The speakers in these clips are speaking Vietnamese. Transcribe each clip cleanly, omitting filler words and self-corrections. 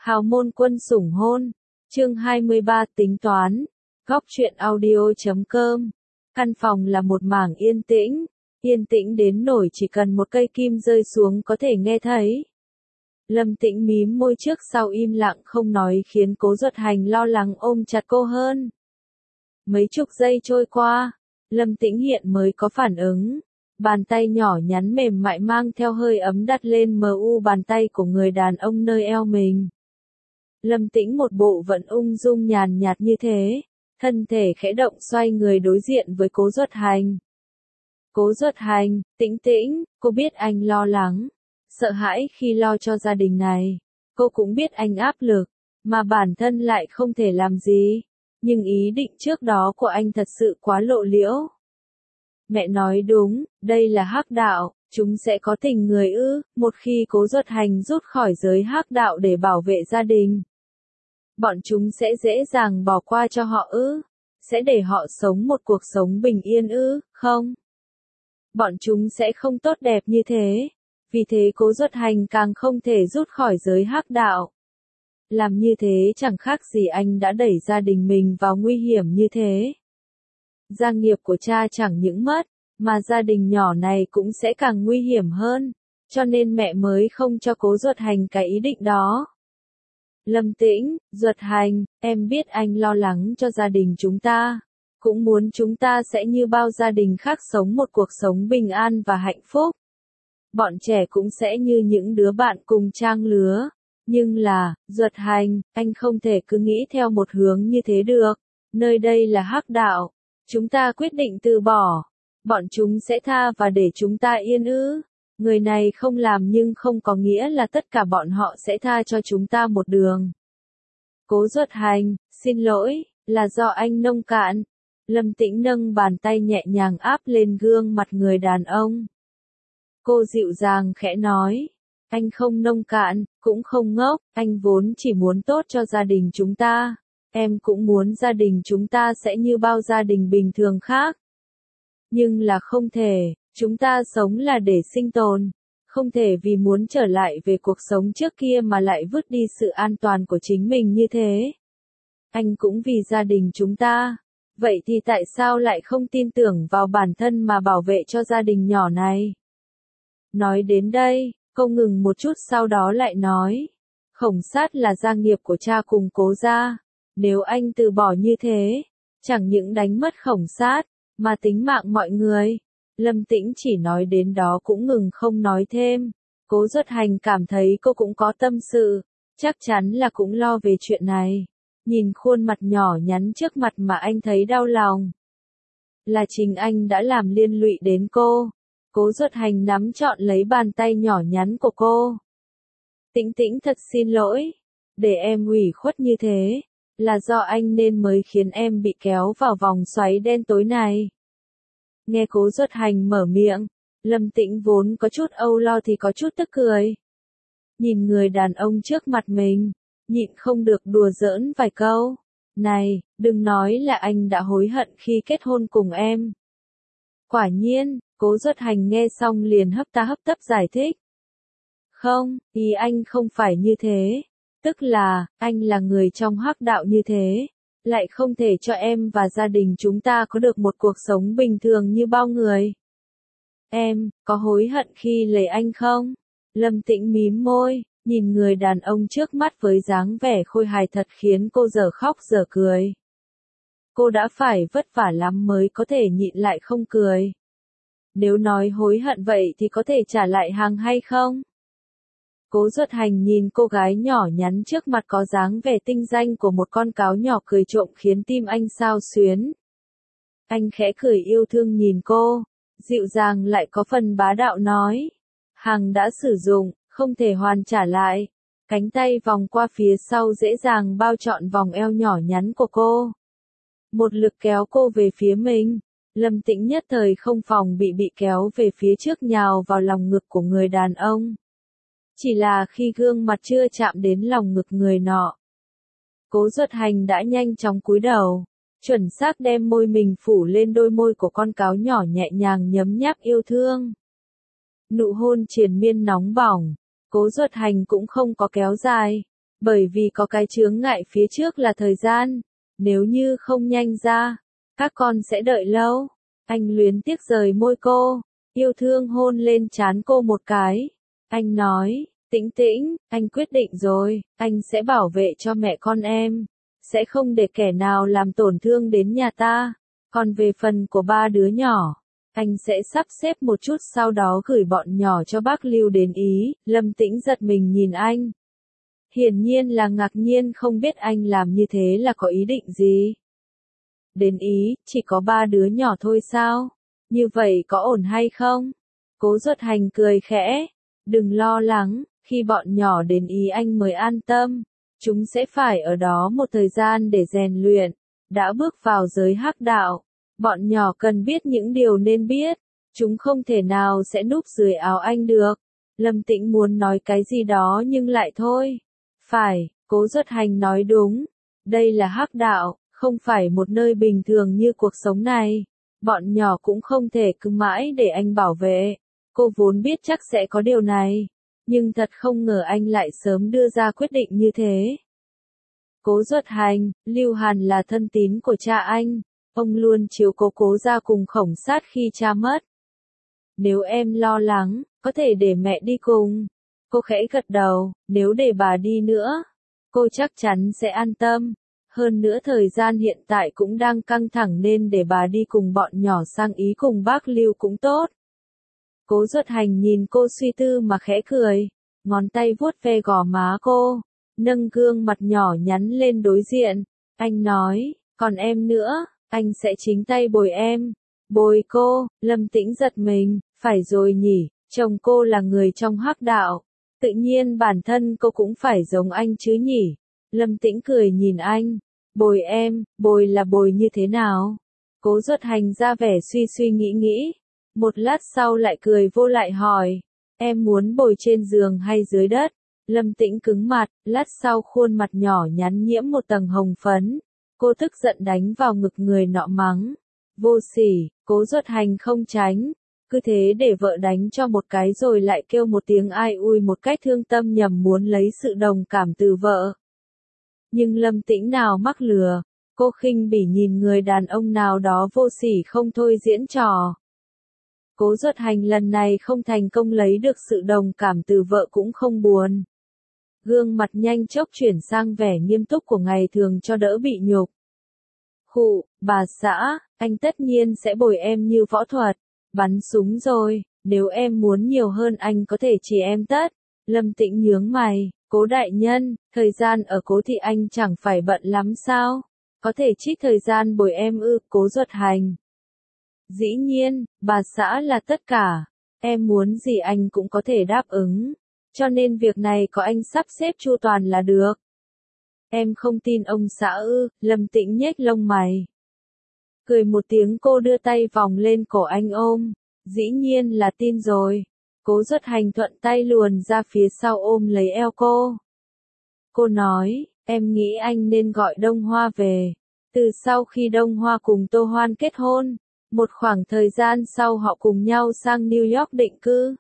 Hào môn quân sủng hôn. Chương 23 tính toán. Góc truyện audio.com. Căn phòng là một mảng yên tĩnh đến nỗi chỉ cần một cây kim rơi xuống có thể nghe thấy. Lâm Tĩnh mím môi trước sau im lặng không nói khiến Cố Duật Hành lo lắng ôm chặt cô hơn. Mấy chục giây trôi qua, Lâm Tĩnh hiện mới có phản ứng. Bàn tay nhỏ nhắn mềm mại mang theo hơi ấm đặt lên bàn tay của người đàn ông nơi eo mình. Lâm Tĩnh một bộ vẫn ung dung nhàn nhạt như thế, thân thể khẽ động xoay người đối diện với Cố Duật Hành. Cố Duật Hành, Tĩnh Tĩnh, cô biết anh lo lắng, sợ hãi khi lo cho gia đình này. Cô cũng biết anh áp lực, mà bản thân lại không thể làm gì. Nhưng ý định trước đó của anh thật sự quá lộ liễu. Mẹ nói đúng, đây là hắc đạo, chúng sẽ có tình người ư? Một khi Cố Duật Hành rút khỏi giới hắc đạo để bảo vệ gia đình, bọn chúng sẽ dễ dàng bỏ qua cho họ ư? Sẽ để họ sống một cuộc sống bình yên ư? Không. Bọn chúng sẽ không tốt đẹp như thế. Vì thế Cố Duật Hành càng không thể rút khỏi giới hắc đạo. Làm như thế chẳng khác gì anh đã đẩy gia đình mình vào nguy hiểm như thế. Gia nghiệp của cha chẳng những mất, mà gia đình nhỏ này cũng sẽ càng nguy hiểm hơn, cho nên mẹ mới không cho Cố Duật Hành cái ý định đó. Lâm Tĩnh, Duật Hành, em biết anh lo lắng cho gia đình chúng ta, cũng muốn chúng ta sẽ như bao gia đình khác sống một cuộc sống bình an và hạnh phúc. Bọn trẻ cũng sẽ như những đứa bạn cùng trang lứa. Nhưng là, Duật Hành, anh không thể cứ nghĩ theo một hướng như thế được. Nơi đây là hắc đạo. Chúng ta quyết định từ bỏ. Bọn chúng sẽ tha và để chúng ta yên ư? Người này không làm nhưng không có nghĩa là tất cả bọn họ sẽ tha cho chúng ta một đường. Cố Duật Hành, xin lỗi, là do anh nông cạn. Lâm Tĩnh nâng bàn tay nhẹ nhàng áp lên gương mặt người đàn ông. Cô dịu dàng khẽ nói. Anh không nông cạn, cũng không ngốc, anh vốn chỉ muốn tốt cho gia đình chúng ta. Em cũng muốn gia đình chúng ta sẽ như bao gia đình bình thường khác. Nhưng là không thể, chúng ta sống là để sinh tồn. Không thể vì muốn trở lại về cuộc sống trước kia mà lại vứt đi sự an toàn của chính mình như thế. Anh cũng vì gia đình chúng ta. Vậy thì tại sao lại không tin tưởng vào bản thân mà bảo vệ cho gia đình nhỏ này? Nói đến đây, cô ngừng một chút sau đó lại nói. Khổng Sát là gia nghiệp của cha cùng Cố gia. Nếu anh từ bỏ như thế, chẳng những đánh mất Khổng Sát, mà tính mạng mọi người. Lâm Tĩnh chỉ nói đến đó cũng ngừng không nói thêm. Cố Duật Hành cảm thấy cô cũng có tâm sự, chắc chắn là cũng lo về chuyện này. Nhìn khuôn mặt nhỏ nhắn trước mặt mà anh thấy đau lòng. Là chính anh đã làm liên lụy đến cô. Cố Duật Hành nắm trọn lấy bàn tay nhỏ nhắn của cô. Tĩnh Tĩnh thật xin lỗi, để em ủy khuất như thế, là do anh nên mới khiến em bị kéo vào vòng xoáy đen tối này. Nghe Cố Duật Hành mở miệng, Lâm Tĩnh vốn có chút âu lo thì có chút tức cười. Nhìn người đàn ông trước mặt mình, nhịn không được đùa giỡn vài câu. Này, đừng nói là anh đã hối hận khi kết hôn cùng em. Quả nhiên, Cố Duật Hành nghe xong liền hấp tấp giải thích. Không, ý anh không phải như thế. Tức là, anh là người trong hắc đạo như thế, lại không thể cho em và gia đình chúng ta có được một cuộc sống bình thường như bao người. Em, có hối hận khi lấy anh không? Lâm Tĩnh mím môi, nhìn người đàn ông trước mắt với dáng vẻ khôi hài thật khiến cô dở khóc dở cười. Cô đã phải vất vả lắm mới có thể nhịn lại không cười. Nếu nói hối hận vậy thì có thể trả lại hàng hay không? Cố Duật Hành nhìn cô gái nhỏ nhắn trước mặt có dáng vẻ tinh danh của một con cáo nhỏ cười trộm khiến tim anh xao xuyến. Anh khẽ cười yêu thương nhìn cô, dịu dàng lại có phần bá đạo nói. Hàng đã sử dụng, không thể hoàn trả lại. Cánh tay vòng qua phía sau dễ dàng bao trọn vòng eo nhỏ nhắn của cô. Một lực kéo cô về phía mình. Lâm Tĩnh nhất thời không phòng bị kéo về phía trước nhào vào lòng ngực của người đàn ông. Chỉ là khi gương mặt chưa chạm đến lòng ngực người nọ, Cố Duật Hành đã nhanh chóng cúi đầu, chuẩn xác đem môi mình phủ lên đôi môi của con cáo nhỏ nhẹ nhàng nhấm nháp yêu thương. Nụ hôn triền miên nóng bỏng, Cố Duật Hành cũng không có kéo dài, Bởi vì có cái chướng ngại phía trước là thời gian. Nếu như không nhanh ra, các con sẽ đợi lâu. Anh luyến tiếc rời môi cô, yêu thương hôn lên trán cô một cái. Anh nói, Tĩnh Tĩnh, anh quyết định rồi, anh sẽ bảo vệ cho mẹ con em. Sẽ không để kẻ nào làm tổn thương đến nhà ta. Còn về phần của ba đứa nhỏ, anh sẽ sắp xếp một chút sau đó gửi bọn nhỏ cho bác Lưu đến Ý. Lâm Tĩnh giật mình nhìn anh. Hiển nhiên là ngạc nhiên không biết anh làm như thế là có ý định gì. Đến Ý, chỉ có ba đứa nhỏ thôi sao? Như vậy có ổn hay không? Cố Duật Hành cười khẽ. Đừng lo lắng, khi bọn nhỏ đến Ý anh mới an tâm. Chúng sẽ phải ở đó một thời gian để rèn luyện. Đã bước vào giới hắc đạo. Bọn nhỏ cần biết những điều nên biết. Chúng không thể nào sẽ núp dưới áo anh được. Lâm Tĩnh muốn nói cái gì đó nhưng lại thôi. Phải, Cố Duật Hành nói đúng. Đây là hắc đạo, không phải một nơi bình thường như cuộc sống này. Bọn nhỏ cũng không thể cứ mãi để anh bảo vệ. Cô vốn biết chắc sẽ có điều này. Nhưng thật không ngờ anh lại sớm đưa ra quyết định như thế. Cố Duật Hành, Lưu Hàn là thân tín của cha anh. Ông luôn chiếu cố Cố gia cùng Khổng Sát khi cha mất. Nếu em lo lắng, có thể để mẹ đi cùng. Cô khẽ gật đầu, nếu để bà đi nữa, cô chắc chắn sẽ an tâm. Hơn nữa thời gian hiện tại cũng đang căng thẳng nên để bà đi cùng bọn nhỏ sang Ý cùng bác Lưu cũng tốt. Cố Duật Hành nhìn cô suy tư mà khẽ cười, ngón tay vuốt ve gò má cô, nâng gương mặt nhỏ nhắn lên đối diện. Anh nói, còn em nữa, anh sẽ chính tay bồi em. Bồi cô. Lâm Tĩnh giật mình, phải rồi nhỉ, chồng cô là người trong hắc đạo. Tự nhiên bản thân cô cũng phải giống anh chứ nhỉ. Lâm Tĩnh cười nhìn anh. Bồi em, bồi là bồi như thế nào? Cố Duật Hành ra vẻ suy suy nghĩ. Một lát sau lại cười vô lại hỏi. Em muốn bồi trên giường hay dưới đất? Lâm Tĩnh cứng mặt, lát sau khuôn mặt nhỏ nhắn nhiễm một tầng hồng phấn. Cô tức giận đánh vào ngực người nọ mắng. Vô sỉ. Cố Duật Hành không tránh. Cứ thế để vợ đánh cho một cái rồi lại kêu một tiếng ai ui một cách thương tâm nhằm muốn lấy sự đồng cảm từ vợ. Nhưng Lâm Tĩnh nào mắc lừa, cô khinh bỉ nhìn người đàn ông nào đó vô sỉ không thôi diễn trò. Cố Duật Hành lần này không thành công lấy được sự đồng cảm từ vợ cũng không buồn. Gương mặt nhanh chốc chuyển sang vẻ nghiêm túc của ngày thường cho đỡ bị nhục. Khụ, bà xã, anh tất nhiên sẽ bồi em như võ thuật. Bắn súng rồi, nếu em muốn nhiều hơn anh có thể chỉ em tất. Lâm Tĩnh nhướng mày, Cố đại nhân, thời gian ở Cố thị anh chẳng phải bận lắm sao? Có thể trích thời gian bồi em ư? Cố Duật Hành. Dĩ nhiên, bà xã là tất cả. Em muốn gì anh cũng có thể đáp ứng. Cho nên việc này có anh sắp xếp chu toàn là được. Em không tin ông xã ư? Lâm Tĩnh nhếch lông mày. Cười một tiếng cô đưa tay vòng lên cổ anh ôm. Dĩ nhiên là tin rồi. Cố Duật Hành thuận tay luồn ra phía sau ôm lấy eo cô. Cô nói, em nghĩ anh nên gọi Đông Hoa về. Từ sau khi Đông Hoa cùng Tô Hoan kết hôn, một khoảng thời gian sau họ cùng nhau sang New York định cư.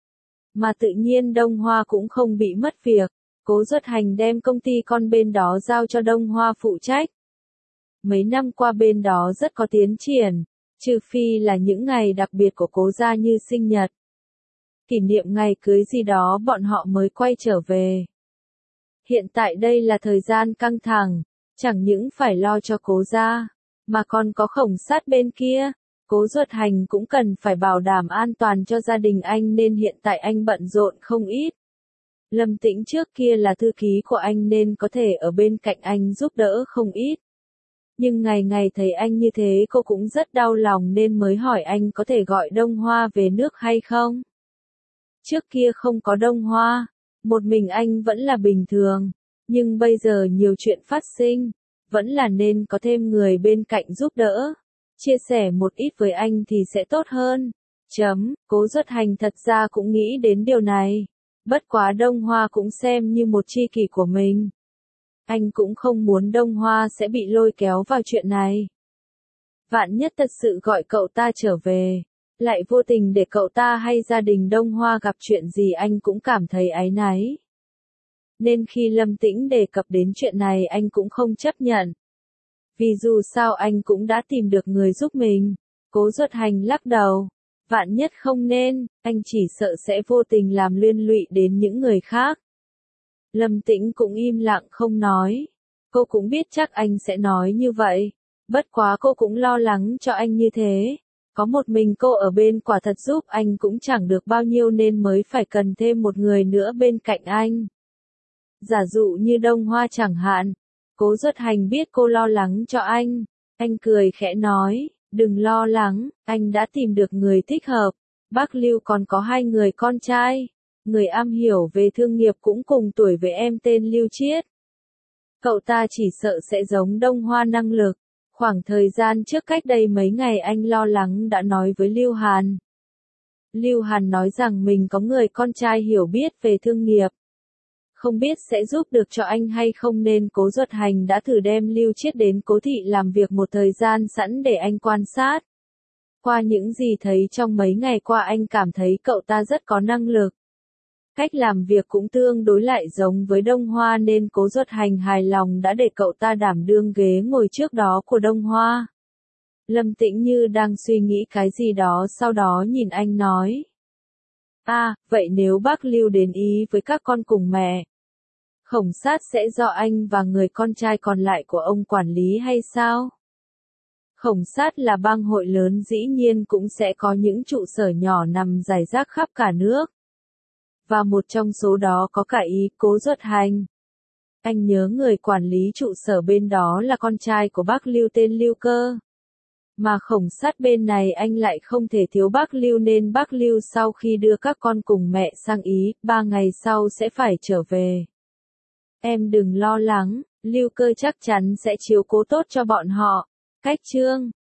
Mà tự nhiên Đông Hoa cũng không bị mất việc. Cố Duật Hành đem công ty con bên đó giao cho Đông Hoa phụ trách. Mấy năm qua bên đó rất có tiến triển, trừ phi là những ngày đặc biệt của Cố gia như sinh nhật, kỷ niệm ngày cưới gì đó bọn họ mới quay trở về. Hiện tại đây là thời gian căng thẳng, chẳng những phải lo cho Cố gia, mà còn có Khổng Sát bên kia. Cố Duật Hành cũng cần phải bảo đảm an toàn cho gia đình anh nên hiện tại anh bận rộn không ít. Lâm Tĩnh trước kia là thư ký của anh nên có thể ở bên cạnh anh giúp đỡ không ít. Nhưng ngày ngày thấy anh như thế cô cũng rất đau lòng nên mới hỏi anh có thể gọi Đông Hoa về nước hay không. Trước kia không có Đông Hoa, một mình anh vẫn là bình thường, nhưng bây giờ nhiều chuyện phát sinh, vẫn là nên có thêm người bên cạnh giúp đỡ. Chia sẻ một ít với anh thì sẽ tốt hơn. Cố Duật Hành thật ra cũng nghĩ đến điều này. Bất quá Đông Hoa cũng xem như một tri kỷ của mình. Anh cũng không muốn Đông Hoa sẽ bị lôi kéo vào chuyện này. Vạn nhất thật sự gọi cậu ta trở về, lại vô tình để cậu ta hay gia đình Đông Hoa gặp chuyện gì anh cũng cảm thấy áy náy. nên khi Lâm Tĩnh đề cập đến chuyện này anh cũng không chấp nhận. Vì dù sao anh cũng đã tìm được người giúp mình. Cố Duật Hành lắc đầu. Vạn nhất không nên, anh chỉ sợ sẽ vô tình làm liên lụy đến những người khác. Lâm Tĩnh cũng im lặng không nói. Cô cũng biết chắc anh sẽ nói như vậy. Bất quá cô cũng lo lắng cho anh như thế. Có một mình cô ở bên quả thật giúp anh cũng chẳng được bao nhiêu nên mới phải cần thêm một người nữa bên cạnh anh. Giả dụ như Đông Hoa chẳng hạn. Cố Duật Hành biết cô lo lắng cho anh. Anh cười khẽ nói, đừng lo lắng, anh đã tìm được người thích hợp. Bác Lưu còn có 2 người con trai. Người am hiểu về thương nghiệp cũng cùng tuổi với em tên Lưu Chiết. Cậu ta chỉ sợ sẽ giống Đông Hoa năng lực. Khoảng thời gian trước cách đây mấy ngày anh lo lắng đã nói với Lưu Hàn. Lưu Hàn nói rằng mình có người con trai hiểu biết về thương nghiệp. Không biết sẽ giúp được cho anh hay không nên Cố Duật Hành đã thử đem Lưu Chiết đến Cố thị làm việc một thời gian sẵn để anh quan sát. Qua những gì thấy trong mấy ngày qua anh cảm thấy cậu ta rất có năng lực. Cách làm việc cũng tương đối lại giống với Đông Hoa nên Cố Duật Hành hài lòng đã để cậu ta đảm đương ghế ngồi trước đó của Đông Hoa. Lâm Tĩnh như đang suy nghĩ cái gì đó sau đó nhìn anh nói. Vậy nếu bác Lưu đến ý với các con cùng mẹ, Khổng Sát sẽ do anh và người con trai còn lại của ông quản lý hay sao? Khổng Sát là bang hội lớn dĩ nhiên cũng sẽ có những trụ sở nhỏ nằm rải rác khắp cả nước. Và một trong số đó có cả ý Cố Duật Hành. Anh nhớ người quản lý trụ sở bên đó là con trai của bác Lưu tên Lưu Cơ. Mà Khổng Sát bên này anh lại không thể thiếu bác Lưu nên bác Lưu sau khi đưa các con cùng mẹ sang Ý, 3 ngày sau sẽ phải trở về. Em đừng lo lắng, Lưu Cơ chắc chắn sẽ chiếu cố tốt cho bọn họ. Cách chương